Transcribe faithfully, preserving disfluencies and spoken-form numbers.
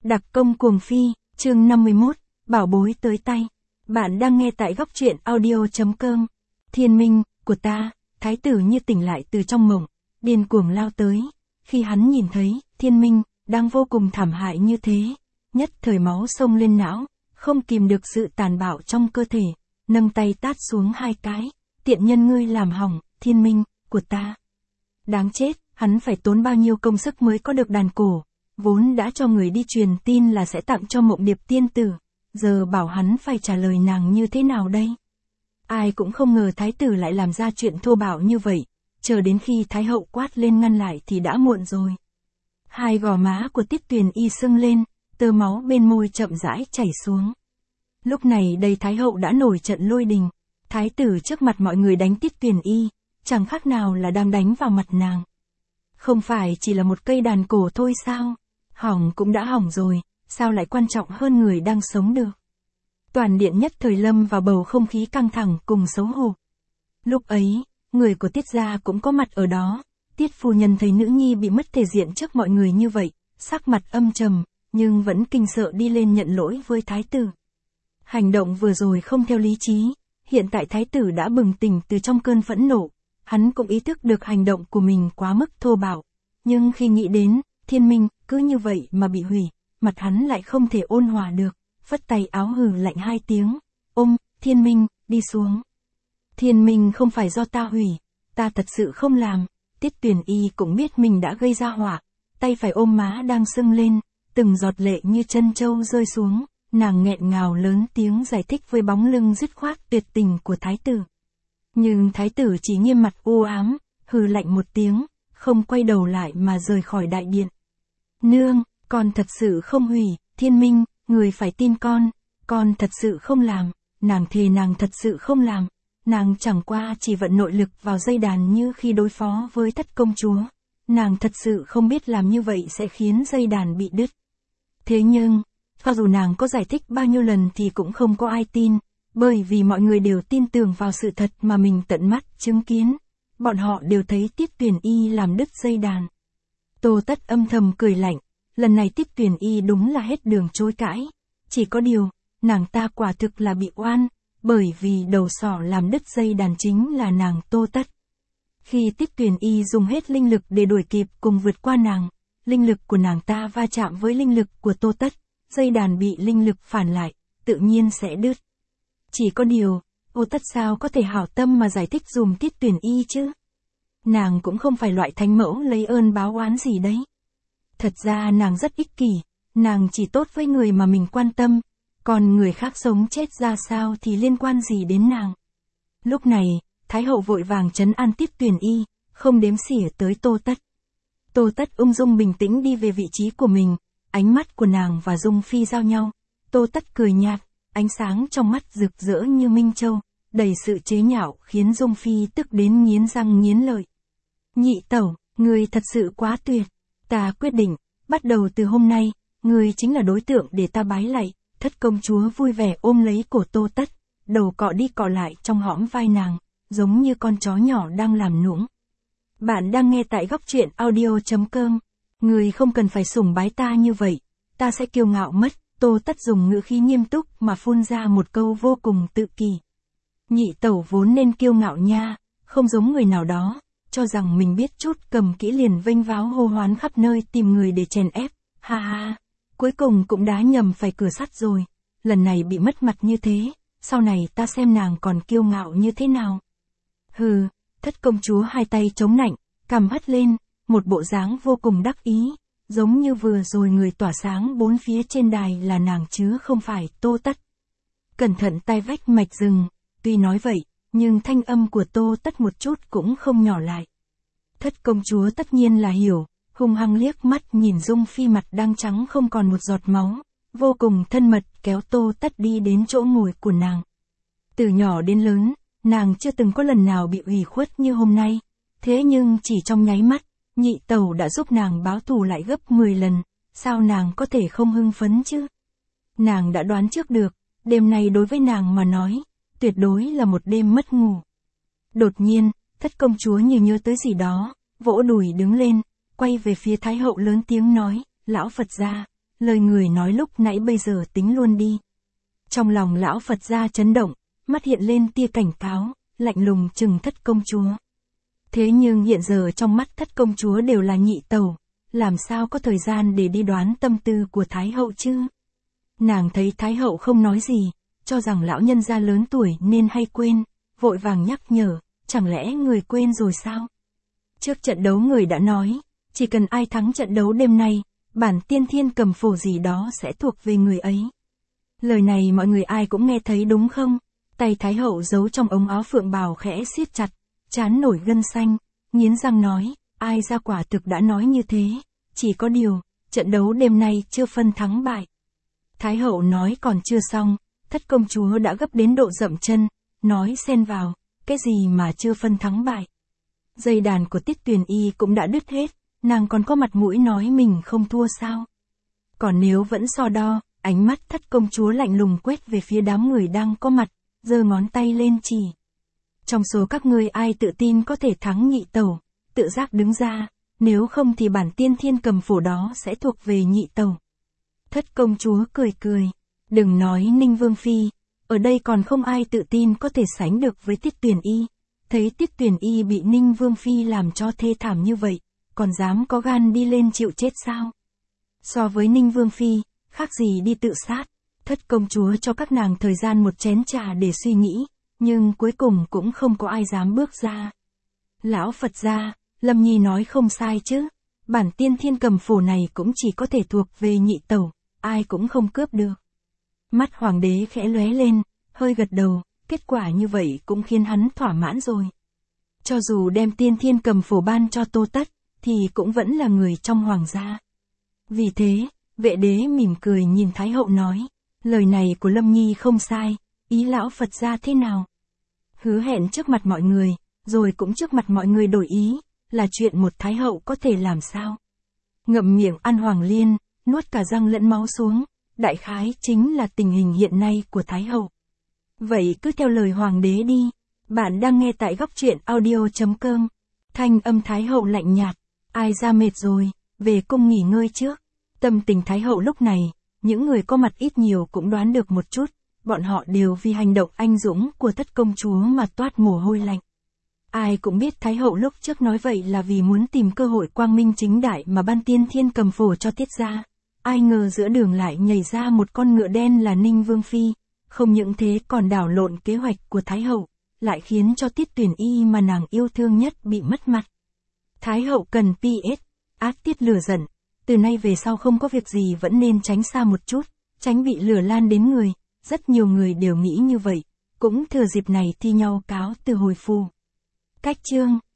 Đặc công cuồng phi, chương năm mươi mốt, bảo bối tới tay. Bạn đang nghe tại góc truyện audio chấm com. Thiên minh, của ta, thái tử như tỉnh lại từ trong mộng, điên cuồng lao tới. Khi hắn nhìn thấy, thiên minh, đang vô cùng thảm hại như thế, nhất thời máu sông lên não, không kìm được sự tàn bạo trong cơ thể, nâng tay tát xuống hai cái, tiện nhân ngươi làm hỏng, thiên minh, của ta. Đáng chết, hắn phải tốn bao nhiêu công sức mới có được đàn cổ, vốn đã cho người đi truyền tin là sẽ tặng cho Mộng Điệp tiên tử, giờ bảo hắn phải trả lời nàng như thế nào đây? Ai cũng không ngờ thái tử lại làm ra chuyện thô bạo như vậy, chờ đến khi thái hậu quát lên ngăn lại thì đã muộn rồi. Hai gò má của Tiết Tuyền Y sưng lên, tơ máu bên môi chậm rãi chảy xuống. Lúc này đây thái hậu đã nổi trận lôi đình, thái tử trước mặt mọi người đánh Tiết Tuyền Y, chẳng khác nào là đang đánh vào mặt nàng. Không phải chỉ là một cây đàn cổ thôi sao? Hỏng cũng đã hỏng rồi, sao lại quan trọng hơn người đang sống được? Toàn điện nhất thời lâm vào bầu không khí căng thẳng cùng xấu hổ. Lúc ấy, người của Tiết gia cũng có mặt ở đó. Tiết phu nhân thấy nữ nhi bị mất thể diện trước mọi người như vậy, sắc mặt âm trầm, nhưng vẫn kinh sợ đi lên nhận lỗi với thái tử. Hành động vừa rồi không theo lý trí, hiện tại thái tử đã bừng tỉnh từ trong cơn phẫn nộ, hắn cũng ý thức được hành động của mình quá mức thô bạo, nhưng khi nghĩ đến, thiên minh, cứ như vậy mà bị hủy, mặt hắn lại không thể ôn hòa được, phất tay áo hừ lạnh hai tiếng, ôm, thiên minh, đi xuống. Thiên minh không phải do ta hủy, ta thật sự không làm. Tiết Tuyền Y cũng biết mình đã gây ra họa, tay phải ôm má đang sưng lên, từng giọt lệ như chân châu rơi xuống, nàng nghẹn ngào lớn tiếng giải thích với bóng lưng dứt khoát tuyệt tình của thái tử. Nhưng thái tử chỉ nghiêm mặt u ám, hừ lạnh một tiếng, không quay đầu lại mà rời khỏi đại điện. Nương, con thật sự không hủy, thiên minh, người phải tin con, con thật sự không làm, nàng thề nàng thật sự không làm. Nàng chẳng qua chỉ vận nội lực vào dây đàn như khi đối phó với Thất công chúa. Nàng thật sự không biết làm như vậy sẽ khiến dây đàn bị đứt. Thế nhưng, cho dù nàng có giải thích bao nhiêu lần thì cũng không có ai tin, bởi vì mọi người đều tin tưởng vào sự thật mà mình tận mắt chứng kiến. Bọn họ đều thấy Tiết Tuyền Y làm đứt dây đàn. Tô Tất âm thầm cười lạnh, lần này Tiết Tuyền Y đúng là hết đường chối cãi. Chỉ có điều, nàng ta quả thực là bị oan. Bởi vì đầu sỏ làm đứt dây đàn chính là nàng Tô Tất. Khi Tiết Tuyền Y dùng hết linh lực để đuổi kịp cùng vượt qua nàng, linh lực của nàng ta va chạm với linh lực của Tô Tất, dây đàn bị linh lực phản lại, tự nhiên sẽ đứt. Chỉ có điều, Tô Tất sao có thể hảo tâm mà giải thích dùm Tiết Tuyền Y chứ? Nàng cũng không phải loại thánh mẫu lấy ơn báo oán gì đấy. Thật ra nàng rất ích kỷ, nàng chỉ tốt với người mà mình quan tâm. Còn người khác sống chết ra sao thì liên quan gì đến nàng. Lúc này, Thái hậu vội vàng trấn an Tiết Tuyền Y, không đếm xỉa tới Tô Tất. Tô Tất ung dung bình tĩnh đi về vị trí của mình, ánh mắt của nàng và Dung Phi giao nhau. Tô Tất cười nhạt, ánh sáng trong mắt rực rỡ như minh châu, đầy sự chế nhạo khiến Dung Phi tức đến nghiến răng nghiến lợi. Nhị tẩu, người thật sự quá tuyệt, ta quyết định, bắt đầu từ hôm nay, người chính là đối tượng để ta bái lạy. Thất công chúa vui vẻ ôm lấy cổ Tô Tất, đầu cọ đi cọ lại trong hõm vai nàng, giống như con chó nhỏ đang làm nũng. Bạn đang nghe tại góc truyện audio chấm com. Người không cần phải sủng bái ta như vậy, ta sẽ kiêu ngạo mất. Tô Tất dùng ngữ khí nghiêm túc mà phun ra một câu vô cùng tự kỳ. Nhị tẩu vốn nên kiêu ngạo nha, không giống người nào đó, cho rằng mình biết chút cầm kỹ liền vênh váo hô hoán khắp nơi tìm người để chèn ép, ha ha. Cuối cùng cũng đá nhầm phải cửa sắt rồi, lần này bị mất mặt như thế, sau này ta xem nàng còn kiêu ngạo như thế nào. Hừ, Thất công chúa hai tay chống nạnh, cằm hất lên, một bộ dáng vô cùng đắc ý, giống như vừa rồi người tỏa sáng bốn phía trên đài là nàng chứ không phải Tô Tất. Cẩn thận tai vách mạch rừng, tuy nói vậy, nhưng thanh âm của Tô Tất một chút cũng không nhỏ lại. Thất công chúa tất nhiên là hiểu. Hung hăng liếc mắt nhìn Dung Phi mặt đang trắng không còn một giọt máu, vô cùng thân mật kéo Tô Tất đi đến chỗ ngồi của nàng. Từ nhỏ đến lớn, nàng chưa từng có lần nào bị ủy khuất như hôm nay, thế nhưng chỉ trong nháy mắt, nhị tẩu đã giúp nàng báo thù lại gấp mười lần, sao nàng có thể không hưng phấn chứ? Nàng đã đoán trước được, đêm nay đối với nàng mà nói, tuyệt đối là một đêm mất ngủ. Đột nhiên, Thất công chúa như nhớ tới gì đó, vỗ đùi đứng lên. Quay về phía Thái hậu lớn tiếng nói, lão Phật gia, lời người nói lúc nãy bây giờ tính luôn đi. Trong lòng lão Phật gia chấn động, mắt hiện lên tia cảnh cáo, lạnh lùng trừng thất công chúa. Thế nhưng hiện giờ trong mắt thất công chúa đều là nhị tẩu, làm sao có thời gian để đi đoán tâm tư của Thái hậu chứ? Nàng thấy Thái hậu không nói gì, cho rằng lão nhân gia lớn tuổi nên hay quên, vội vàng nhắc nhở, chẳng lẽ người quên rồi sao? Trước trận đấu người đã nói, chỉ cần ai thắng trận đấu đêm nay, bản tiên thiên cầm phổ gì đó sẽ thuộc về người ấy. Lời này mọi người ai cũng nghe thấy đúng không? Tay Thái hậu giấu trong ống áo phượng bào khẽ siết chặt, trán nổi gân xanh, nghiến răng nói, ai ra quả thực đã nói như thế, chỉ có điều, trận đấu đêm nay chưa phân thắng bại. Thái hậu nói còn chưa xong, thất công chúa đã gấp đến độ dậm chân, nói xen vào, cái gì mà chưa phân thắng bại. Dây đàn của Tiết Tuyền Y cũng đã đứt hết, nàng còn có mặt mũi nói mình không thua sao. Còn nếu vẫn so đo, ánh mắt thất công chúa lạnh lùng quét về phía đám người đang có mặt, giơ ngón tay lên chỉ. Trong số các ngươi ai tự tin có thể thắng nhị tẩu, tự giác đứng ra, nếu không thì bản tiên thiên cầm phổ đó sẽ thuộc về nhị tẩu. Thất công chúa cười cười, đừng nói Ninh Vương Phi, ở đây còn không ai tự tin có thể sánh được với Tiết Tuyền Y. Thấy Tiết Tuyền Y bị Ninh Vương Phi làm cho thê thảm như vậy, còn dám có gan đi lên chịu chết sao? So với Ninh Vương Phi, khác gì đi tự sát. Thất công chúa cho các nàng thời gian một chén trà để suy nghĩ, nhưng cuối cùng cũng không có ai dám bước ra. Lão Phật gia, Lâm Nhi nói không sai chứ, bản tiên thiên cầm phổ này cũng chỉ có thể thuộc về nhị tẩu, ai cũng không cướp được. Mắt hoàng đế khẽ lóe lên, hơi gật đầu, kết quả như vậy cũng khiến hắn thỏa mãn rồi. Cho dù đem tiên thiên cầm phổ ban cho Tô Tất, thì cũng vẫn là người trong hoàng gia. Vì thế, vệ đế mỉm cười nhìn Thái hậu nói, lời này của Lâm Nhi không sai, ý lão Phật gia thế nào? Hứa hẹn trước mặt mọi người, rồi cũng trước mặt mọi người đổi ý, là chuyện một Thái hậu có thể làm sao? Ngậm miệng ăn Hoàng Liên, nuốt cả răng lẫn máu xuống, đại khái chính là tình hình hiện nay của Thái hậu. Vậy cứ theo lời hoàng đế đi. Bạn đang nghe tại góc truyện audio.com. Thanh âm Thái hậu lạnh nhạt, ai ra mệt rồi, về cung nghỉ ngơi trước. Tâm tình Thái hậu lúc này, những người có mặt ít nhiều cũng đoán được một chút, bọn họ đều vì hành động anh dũng của thất công chúa mà toát mồ hôi lạnh. Ai cũng biết Thái hậu lúc trước nói vậy là vì muốn tìm cơ hội quang minh chính đại mà ban tiên thiên cầm phổ cho Tiết gia. Ai ngờ giữa đường lại nhảy ra một con ngựa đen là Ninh Vương Phi, không những thế còn đảo lộn kế hoạch của Thái hậu, lại khiến cho Tiết Tuyền Y mà nàng yêu thương nhất bị mất mặt. Thái hậu cần pê ét, ác tiết lửa giận, từ nay về sau không có việc gì vẫn nên tránh xa một chút, tránh bị lửa lan đến người, rất nhiều người đều nghĩ như vậy, cũng thừa dịp này thi nhau cáo từ hồi phù. Cách chương